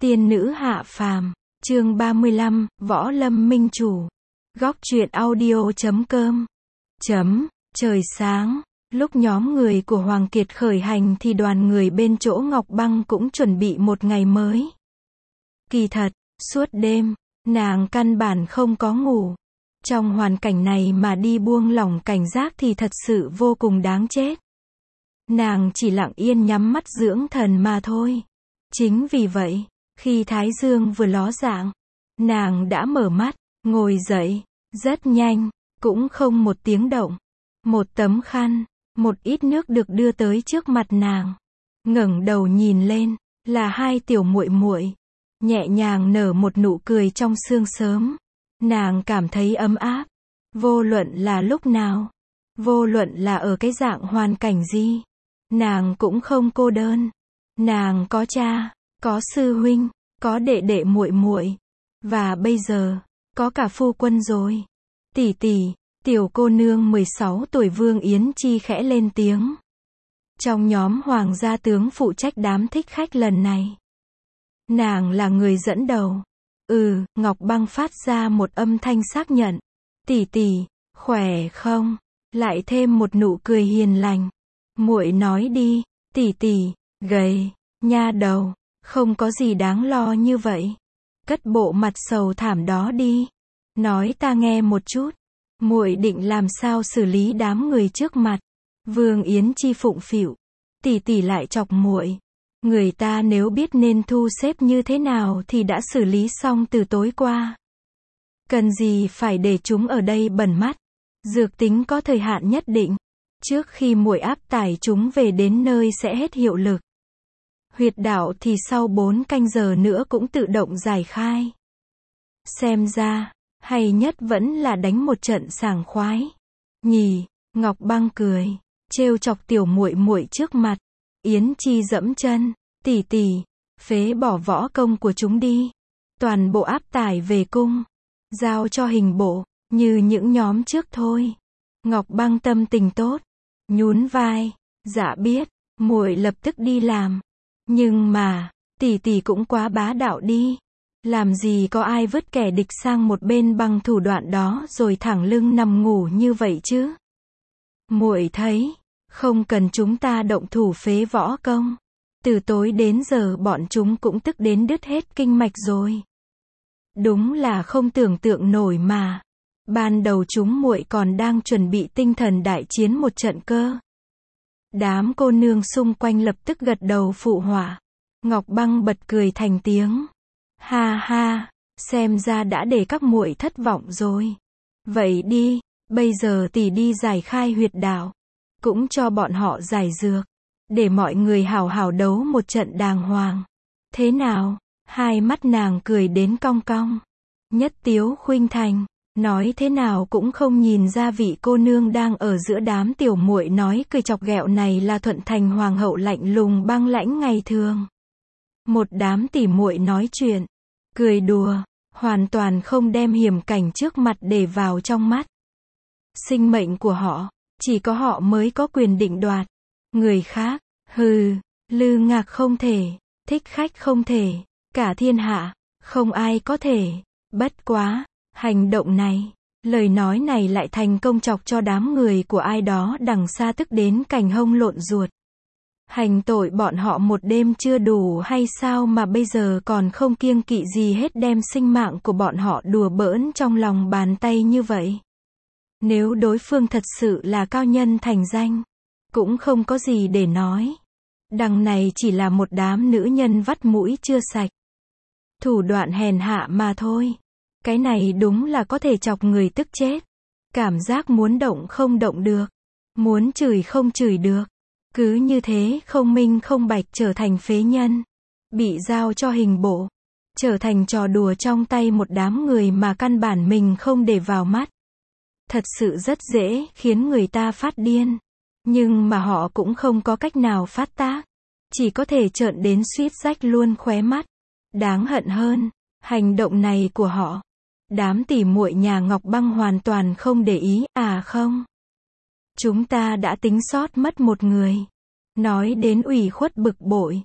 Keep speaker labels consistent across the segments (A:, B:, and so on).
A: Tiên nữ hạ phàm, chương 35, Võ Lâm Minh Chủ. Góc truyện audio.com. Trời sáng, lúc nhóm người của Hoàng Kiệt khởi hành thì đoàn người bên chỗ Ngọc Băng cũng chuẩn bị một ngày mới. Kỳ thật, suốt đêm, nàng căn bản không có ngủ. Trong hoàn cảnh này mà đi buông lỏng cảnh giác thì thật sự vô cùng đáng chết. Nàng chỉ lặng yên nhắm mắt dưỡng thần mà thôi. Chính vì vậy, khi Thái Dương vừa ló dạng, nàng đã mở mắt, ngồi dậy, rất nhanh, cũng không một tiếng động. Một tấm khăn, một ít nước được đưa tới trước mặt nàng. Ngẩng đầu nhìn lên, là hai tiểu muội muội, nhẹ nhàng nở một nụ cười trong sương sớm. Nàng cảm thấy ấm áp, vô luận là lúc nào, vô luận là ở cái dạng hoàn cảnh gì, nàng cũng không cô đơn. Nàng có cha, có sư huynh, có đệ đệ muội muội, và bây giờ, có cả phu quân rồi. Tỷ tỷ, tiểu cô nương 16 tuổi Vương Yến Chi khẽ lên tiếng. Trong nhóm hoàng gia tướng phụ trách đám thích khách lần này, nàng là người dẫn đầu. Ngọc Băng phát ra một âm thanh xác nhận. Tỷ tỷ, khỏe không? Lại thêm một nụ cười hiền lành. Muội nói đi, tỷ tỷ, gầy, nha đầu, không có gì đáng lo như vậy. Cất bộ mặt sầu thảm đó đi. Nói ta nghe một chút. Muội định làm sao xử lý đám người trước mặt? Vương Yến Chi phụng phịu. Tỷ tỷ lại chọc muội. Người ta nếu biết nên thu xếp như thế nào thì đã xử lý xong từ tối qua. Cần gì phải để chúng ở đây bẩn mắt. Dược tính có thời hạn nhất định. Trước khi muội áp tải chúng về đến nơi sẽ hết hiệu lực. Huyệt đạo thì sau 4 canh giờ nữa cũng tự động giải khai. Xem ra, hay nhất vẫn là đánh một trận sảng khoái. Nhỉ, Ngọc Băng cười, trêu chọc tiểu muội muội trước mặt. Yến Chi dẫm chân, tỷ tỷ, phế bỏ võ công của chúng đi. Toàn bộ áp tải về cung, giao cho hình bộ, như những nhóm trước thôi. Ngọc Băng tâm tình tốt, nhún vai, dạ biết, muội lập tức đi làm. Nhưng mà, tỷ tỷ cũng quá bá đạo đi. Làm gì có ai vứt kẻ địch sang một bên bằng thủ đoạn đó rồi thẳng lưng nằm ngủ như vậy chứ? Muội thấy, không cần chúng ta động thủ phế võ công. Từ tối đến giờ bọn chúng cũng tức đến đứt hết kinh mạch rồi. Đúng là không tưởng tượng nổi mà. Ban đầu chúng muội còn đang chuẩn bị tinh thần đại chiến một trận cơ. Đám cô nương xung quanh lập tức gật đầu phụ họa. Ngọc Băng bật cười thành tiếng. Ha ha, xem ra đã để các muội thất vọng rồi. Vậy đi, bây giờ tỷ đi giải khai huyệt đạo. Cũng cho bọn họ giải dược. Để mọi người hào hào đấu một trận đàng hoàng. Thế nào? Hai mắt nàng cười đến cong cong. Nhất Tiếu khuynh thành, nói thế nào cũng không nhìn ra vị cô nương đang ở giữa đám tiểu muội nói cười chọc ghẹo này là Thuận Thành hoàng hậu lạnh lùng băng lãnh ngày thường. Một đám tỉ muội nói chuyện, cười đùa, hoàn toàn không đem hiểm cảnh trước mặt để vào trong mắt. Sinh mệnh của họ, chỉ có họ mới có quyền định đoạt. Người khác, Lư Ngạc không thể, thích khách không thể, cả thiên hạ, không ai có thể. Bất quá, hành động này, lời nói này lại thành công chọc cho đám người của ai đó đằng xa tức đến cành hông lộn ruột. Hành tội bọn họ một đêm chưa đủ hay sao mà bây giờ còn không kiêng kỵ gì hết đem sinh mạng của bọn họ đùa bỡn trong lòng bàn tay như vậy. Nếu đối phương thật sự là cao nhân thành danh, cũng không có gì để nói. Đằng này chỉ là một đám nữ nhân vắt mũi chưa sạch. Thủ đoạn hèn hạ mà thôi. Cái này đúng là có thể chọc người tức chết. Cảm giác muốn động không động được. Muốn chửi không chửi được. Cứ như thế không minh không bạch trở thành phế nhân. Bị giao cho hình bộ. Trở thành trò đùa trong tay một đám người mà căn bản mình không để vào mắt. Thật sự rất dễ khiến người ta phát điên. Nhưng mà họ cũng không có cách nào phát tác. Chỉ có thể trợn đến suýt rách luôn khóe mắt. Đáng hận hơn, hành động này của họ. Đám tỉ muội nhà Ngọc Băng hoàn toàn không để ý, không. Chúng ta đã tính sót mất một người. Nói đến ủy khuất bực bội.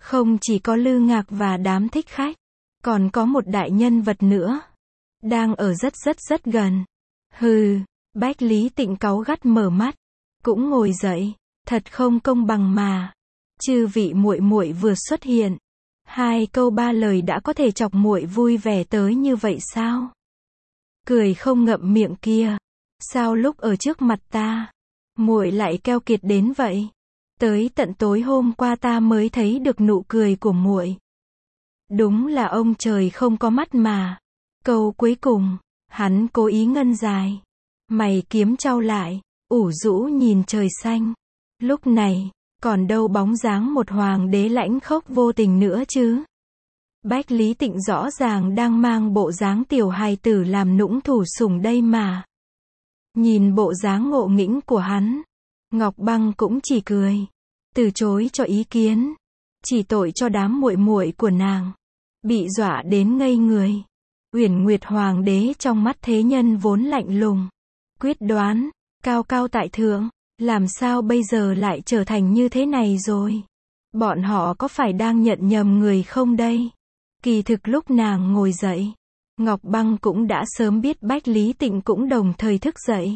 A: Không chỉ có Lư Ngạc và đám thích khách, còn có một đại nhân vật nữa, đang ở rất gần. Hừ, Bách Lý Tịnh cáu gắt mở mắt, cũng ngồi dậy, thật không công bằng mà. Chư vị muội muội vừa xuất hiện, 2 câu 3 lời đã có thể chọc muội vui vẻ tới như vậy sao? Cười không ngậm miệng kia, sao lúc ở trước mặt ta, muội lại keo kiệt đến vậy? Tới tận tối hôm qua ta mới thấy được nụ cười của muội. Đúng là ông trời không có mắt mà. Câu cuối cùng, hắn cố ý ngân dài. Mày kiếm chau lại, ủ rũ nhìn trời xanh. Lúc này, còn đâu bóng dáng một hoàng đế lãnh khốc vô tình nữa chứ. Bách Lý Tịnh rõ ràng đang mang bộ dáng tiểu hài tử làm nũng thủ sủng đây mà. Nhìn bộ dáng ngộ nghĩnh của hắn, Ngọc Băng cũng chỉ cười, từ chối cho ý kiến. Chỉ tội cho đám muội muội của nàng, bị dọa đến ngây người. Uyển Nguyệt hoàng đế trong mắt thế nhân vốn lạnh lùng, quyết đoán, cao cao tại thượng, làm sao bây giờ lại trở thành như thế này rồi? Bọn họ có phải đang nhận nhầm người không đây? Kỳ thực lúc nàng ngồi dậy, Ngọc Băng cũng đã sớm biết Bách Lý Tịnh cũng đồng thời thức dậy.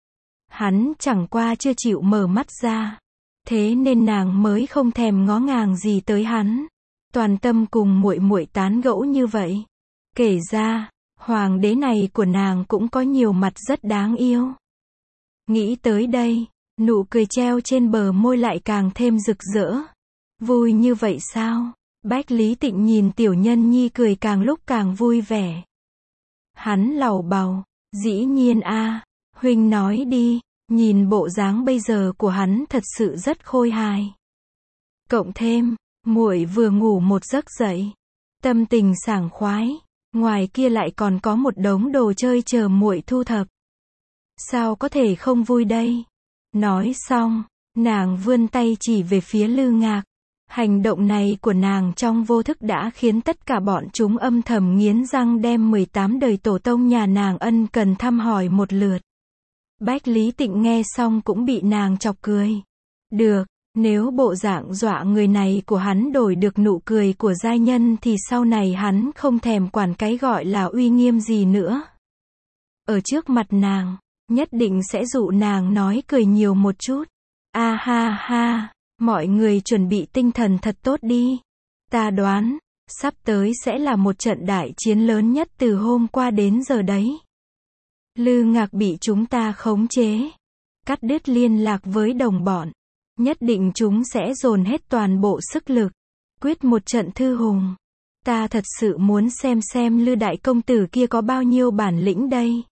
A: Hắn chẳng qua chưa chịu mở mắt ra, thế nên nàng mới không thèm ngó ngàng gì tới hắn, toàn tâm cùng muội muội tán gẫu như vậy. Kể ra, hoàng đế này của nàng cũng có nhiều mặt rất đáng yêu. Nghĩ tới đây, nụ cười treo trên bờ môi lại càng thêm rực rỡ. Vui như vậy sao? Bách Lý Tịnh nhìn tiểu nhân nhi cười càng lúc càng vui vẻ. Hắn lầu bầu, dĩ nhiên a, huynh nói đi, nhìn bộ dáng bây giờ của hắn thật sự rất khôi hài. Cộng thêm, muội vừa ngủ một giấc dậy, tâm tình sảng khoái, ngoài kia lại còn có một đống đồ chơi chờ muội thu thập. Sao có thể không vui đây? Nói xong, nàng vươn tay chỉ về phía Lư Ngạc. Hành động này của nàng trong vô thức đã khiến tất cả bọn chúng âm thầm nghiến răng đem 18 đời tổ tông nhà nàng ân cần thăm hỏi một lượt. Bách Lý Tịnh nghe xong cũng bị nàng chọc cười. Được, nếu bộ dạng dọa người này của hắn đổi được nụ cười của giai nhân thì sau này hắn không thèm quản cái gọi là uy nghiêm gì nữa. Ở trước mặt nàng, nhất định sẽ dụ nàng nói cười nhiều một chút. A ha ha, mọi người chuẩn bị tinh thần thật tốt đi. Ta đoán, sắp tới sẽ là một trận đại chiến lớn nhất từ hôm qua đến giờ đấy. Lư Ngạc bị chúng ta khống chế, cắt đứt liên lạc với đồng bọn. Nhất định chúng sẽ dồn hết toàn bộ sức lực, quyết một trận thư hùng. Ta thật sự muốn xem Lư đại công tử kia có bao nhiêu bản lĩnh đây.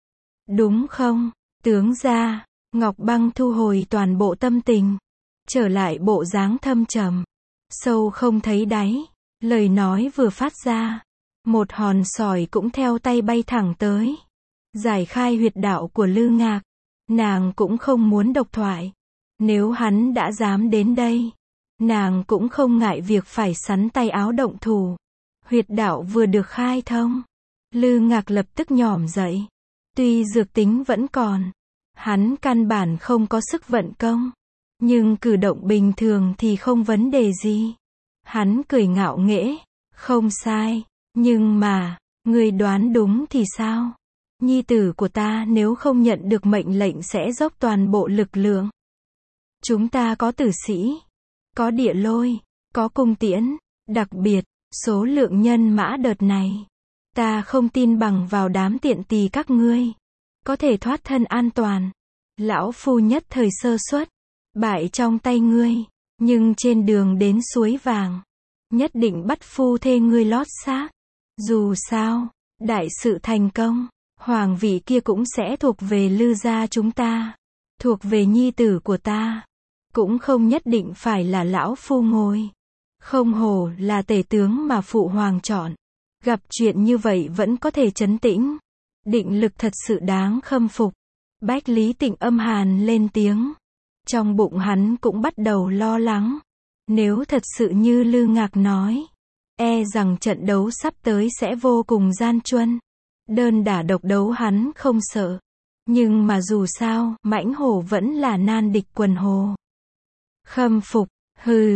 A: Đúng không, tướng gia? Ngọc Băng thu hồi toàn bộ tâm tình, trở lại bộ dáng thâm trầm, sâu không thấy đáy. Lời nói vừa phát ra, một hòn sỏi cũng theo tay bay thẳng tới, giải khai huyệt đạo của Lư Ngạc. Nàng cũng không muốn độc thoại. Nếu hắn đã dám đến đây, nàng cũng không ngại việc phải sắn tay áo động thủ. Huyệt đạo vừa được khai thông, Lư Ngạc lập tức nhỏm dậy. Tuy dược tính vẫn còn, hắn căn bản không có sức vận công, nhưng cử động bình thường thì không vấn đề gì. Hắn cười ngạo nghễ, không sai, nhưng mà, người đoán đúng thì sao? Nhi tử của ta nếu không nhận được mệnh lệnh sẽ dốc toàn bộ lực lượng. Chúng ta có tử sĩ, có địa lôi, có cung tiễn, đặc biệt, số lượng nhân mã đợt này. Ta không tin bằng vào đám tiện tỳ các ngươi có thể thoát thân an toàn. Lão phu nhất thời sơ suất, bại trong tay ngươi, nhưng trên đường đến suối vàng, nhất định bắt phu thê ngươi lót xác. Dù sao, đại sự thành công, hoàng vị kia cũng sẽ thuộc về Lư gia chúng ta, thuộc về nhi tử của ta. Cũng không nhất định phải là lão phu ngồi. Không hổ là tể tướng mà phụ hoàng chọn. Gặp chuyện như vậy vẫn có thể trấn tĩnh. Định lực thật sự đáng khâm phục. Bách Lý Tịnh âm hàn lên tiếng. Trong bụng hắn cũng bắt đầu lo lắng. Nếu thật sự như Lư Ngạc nói, e rằng trận đấu sắp tới sẽ vô cùng gian truân. Đơn đả độc đấu hắn không sợ. Nhưng mà dù sao, mãnh hổ vẫn là nan địch quần hồ. Khâm phục, hừ,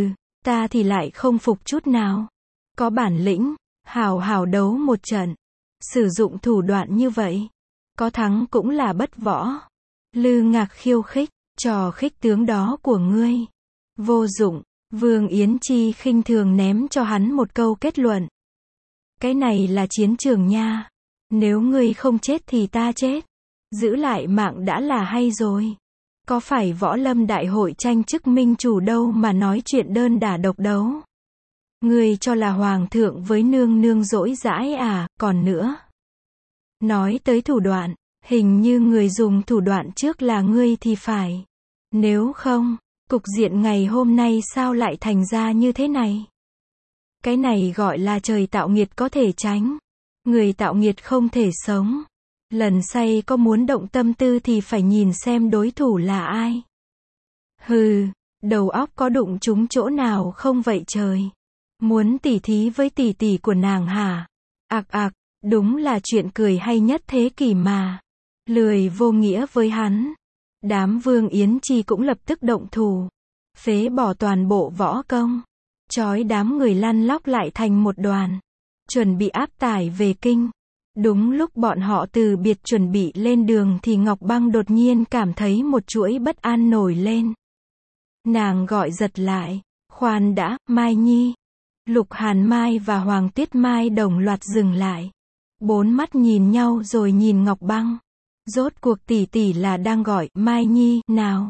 A: ta thì lại không phục chút nào. Có bản lĩnh, hào hào đấu một trận. Sử dụng thủ đoạn như vậy, có thắng cũng là bất võ. Lư Ngạc khiêu khích, trò khích tướng đó của ngươi vô dụng. Vương Yến Chi khinh thường ném cho hắn một câu kết luận. Cái này là chiến trường nha. Nếu ngươi không chết thì ta chết. Giữ lại mạng đã là hay rồi. Có phải võ lâm đại hội tranh chức minh chủ đâu mà nói chuyện đơn đả độc đấu. Ngươi cho là hoàng thượng với nương nương dỗi dãi à, còn nữa. Nói tới thủ đoạn, hình như người dùng thủ đoạn trước là ngươi thì phải. Nếu không, cục diện ngày hôm nay sao lại thành ra như thế này? Cái này gọi là trời tạo nghiệt có thể tránh. Người tạo nghiệt không thể sống. Lần say có muốn động tâm tư thì phải nhìn xem đối thủ là ai. Hừ, đầu óc có đụng trúng chỗ nào không vậy trời? Muốn tỉ thí với tỷ tỷ của nàng hả? Ạc ạc, đúng là chuyện cười hay nhất thế kỷ mà. Lười vô nghĩa với hắn. Đám Vương Yến Chi cũng lập tức động thủ. Phế bỏ toàn bộ võ công. Chói đám người lăn lóc lại thành một đoàn. Chuẩn bị áp tải về kinh. Đúng lúc bọn họ từ biệt chuẩn bị lên đường thì Ngọc Băng đột nhiên cảm thấy một chuỗi bất an nổi lên. Nàng gọi giật lại. Khoan đã, Mai Nhi. Lục Hàn Mai và Hoàng Tuyết Mai đồng loạt dừng lại. Bốn mắt nhìn nhau rồi nhìn Ngọc Băng. Rốt cuộc tỷ tỷ là đang gọi Mai Nhi nào?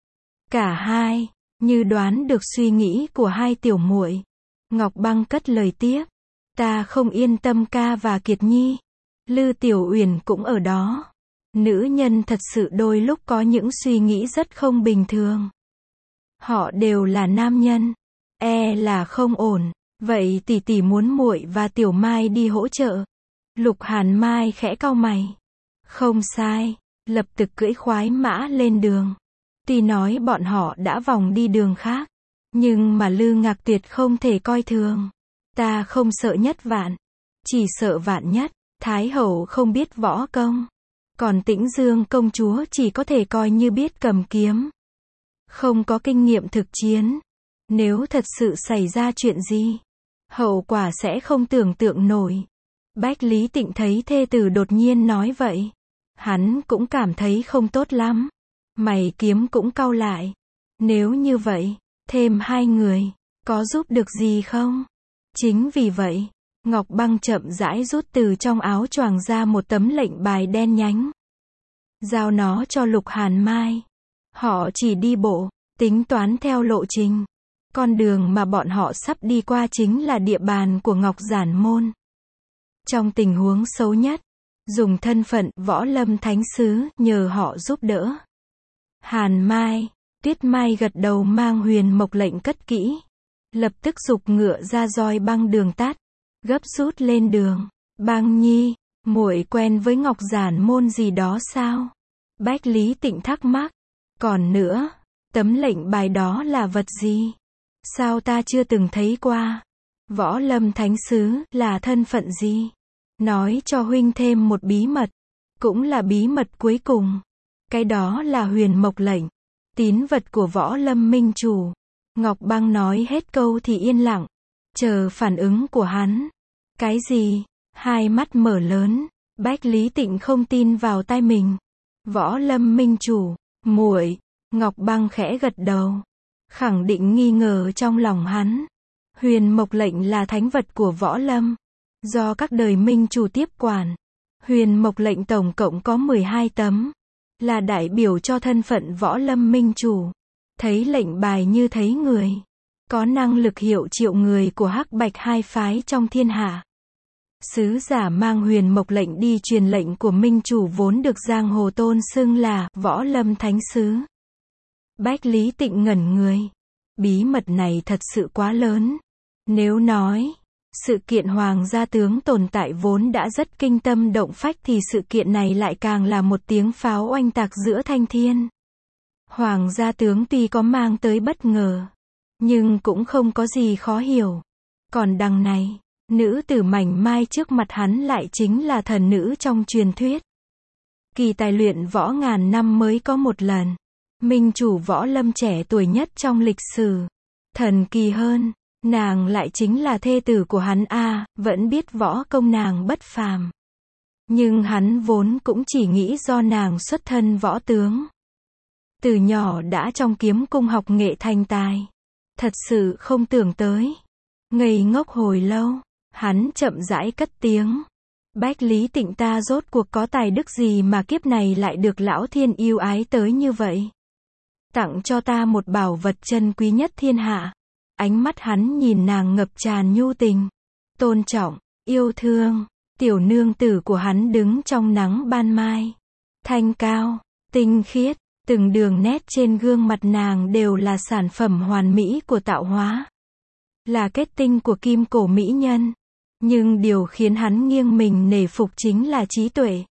A: Cả hai, như đoán được suy nghĩ của hai tiểu muội. Ngọc Băng cất lời tiếp. Ta không yên tâm ca và Kiệt Nhi. Lư Tiểu Uyển cũng ở đó. Nữ nhân thật sự đôi lúc có những suy nghĩ rất không bình thường. Họ đều là nam nhân. E là không ổn. Vậy tỷ tỷ muốn muội và Tiểu Mai đi hỗ trợ. Lục Hàn Mai khẽ cau mày. Không sai. Lập tức cưỡi khoái mã lên đường. Tuy nói bọn họ đã vòng đi đường khác. Nhưng mà Lư Ngạc tuyệt không thể coi thường. Ta không sợ nhất vạn. Chỉ sợ vạn nhất. Thái hậu không biết võ công. Còn Tĩnh Dương công chúa chỉ có thể coi như biết cầm kiếm. Không có kinh nghiệm thực chiến. Nếu thật sự xảy ra chuyện gì, hậu quả sẽ không tưởng tượng nổi. Bách Lý Tịnh thấy thê tử đột nhiên nói vậy. Hắn cũng cảm thấy không tốt lắm. Mày kiếm cũng cau lại. Nếu như vậy, thêm hai người, có giúp được gì không? Chính vì vậy, Ngọc Băng chậm rãi rút từ trong áo choàng ra một tấm lệnh bài đen nhánh. Giao nó cho Lục Hàn Mai. Họ chỉ đi bộ, tính toán theo lộ trình. Con đường mà bọn họ sắp đi qua chính là địa bàn của Ngọc Giản Môn. Trong tình huống xấu nhất, dùng thân phận võ lâm thánh sứ nhờ họ giúp đỡ. Hàn Mai, Tuyết Mai gật đầu mang huyền mộc lệnh cất kỹ. Lập tức giục ngựa ra roi băng đường tắt. Gấp rút lên đường. Băng Nhi, muội quen với Ngọc Giản Môn gì đó sao? Bách Lý Tịnh thắc mắc. Còn nữa, tấm lệnh bài đó là vật gì? Sao ta chưa từng thấy qua? Võ lâm thánh sứ là thân phận gì? Nói cho huynh thêm một bí mật. Cũng là bí mật cuối cùng. Cái đó là huyền mộc lệnh. Tín vật của võ lâm minh chủ. Ngọc Băng nói hết câu thì yên lặng. Chờ phản ứng của hắn. Cái gì? Hai mắt mở lớn. Bách Lý Tịnh không tin vào tai mình. Võ lâm minh chủ. Muội. Ngọc Băng khẽ gật đầu. Khẳng định nghi ngờ trong lòng hắn. Huyền mộc lệnh là thánh vật của võ lâm. Do các đời minh chủ tiếp quản. Huyền mộc lệnh tổng cộng có 12 tấm. Là đại biểu cho thân phận võ lâm minh chủ. Thấy lệnh bài như thấy người. Có năng lực hiệu triệu người của Hắc Bạch hai phái trong thiên hạ. Sứ giả mang huyền mộc lệnh đi truyền lệnh của minh chủ vốn được giang hồ tôn xưng là võ lâm thánh sứ. Bách Lý Tịnh ngẩn người. Bí mật này thật sự quá lớn. Nếu nói, sự kiện Hoàng gia tướng tồn tại vốn đã rất kinh tâm động phách thì sự kiện này lại càng là một tiếng pháo oanh tạc giữa thanh thiên. Hoàng gia tướng tuy có mang tới bất ngờ, nhưng cũng không có gì khó hiểu. Còn đằng này, nữ tử mảnh mai trước mặt hắn lại chính là thần nữ trong truyền thuyết. Kỳ tài luyện võ ngàn năm mới có một lần. Minh chủ võ lâm trẻ tuổi nhất trong lịch sử. Thần kỳ hơn, nàng lại chính là thê tử của hắn a, vẫn biết võ công nàng bất phàm. Nhưng hắn vốn cũng chỉ nghĩ do nàng xuất thân võ tướng. Từ nhỏ đã trong kiếm cung học nghệ thành tài. Thật sự không tưởng tới. Ngây ngốc hồi lâu, hắn chậm rãi cất tiếng. Bách Lý Tịnh ta rốt cuộc có tài đức gì mà kiếp này lại được lão thiên yêu ái tới như vậy? Tặng cho ta một bảo vật chân quý nhất thiên hạ. Ánh mắt hắn nhìn nàng ngập tràn nhu tình, tôn trọng, yêu thương. Tiểu nương tử của hắn đứng trong nắng ban mai. Thanh cao, tinh khiết, từng đường nét trên gương mặt nàng đều là sản phẩm hoàn mỹ của tạo hóa. Là kết tinh của kim cổ mỹ nhân. Nhưng điều khiến hắn nghiêng mình nể phục chính là trí tuệ.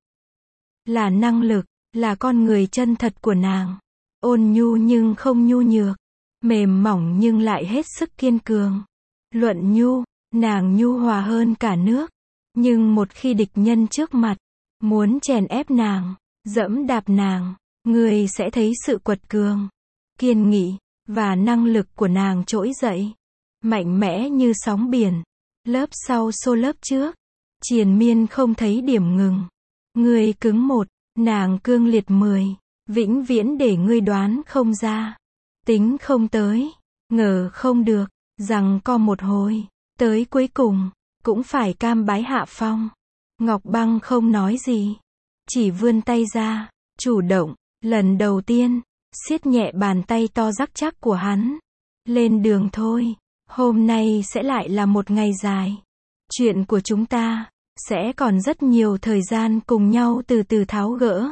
A: Là năng lực, là con người chân thật của nàng. Ôn nhu nhưng không nhu nhược. Mềm mỏng nhưng lại hết sức kiên cường. Luận nhu, nàng nhu hòa hơn cả nước. Nhưng một khi địch nhân trước mặt, muốn chèn ép nàng, dẫm đạp nàng, người sẽ thấy sự quật cường, kiên nghị, và năng lực của nàng trỗi dậy. Mạnh mẽ như sóng biển. Lớp sau xô lớp trước. Triền miên không thấy điểm ngừng. Ngươi cứng một, nàng cương liệt 10. Vĩnh viễn để ngươi đoán không ra. Tính không tới, ngờ không được, rằng co một hồi, tới cuối cùng, cũng phải cam bái hạ phong. Ngọc Băng không nói gì, chỉ vươn tay ra, chủ động, lần đầu tiên, siết nhẹ bàn tay to rắc chắc của hắn. Lên đường thôi, hôm nay sẽ lại là một ngày dài. Chuyện của chúng ta, sẽ còn rất nhiều thời gian cùng nhau từ từ tháo gỡ.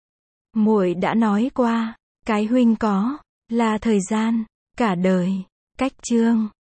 A: Muội đã nói qua, cái huynh có, là thời gian, cả đời. Cách chương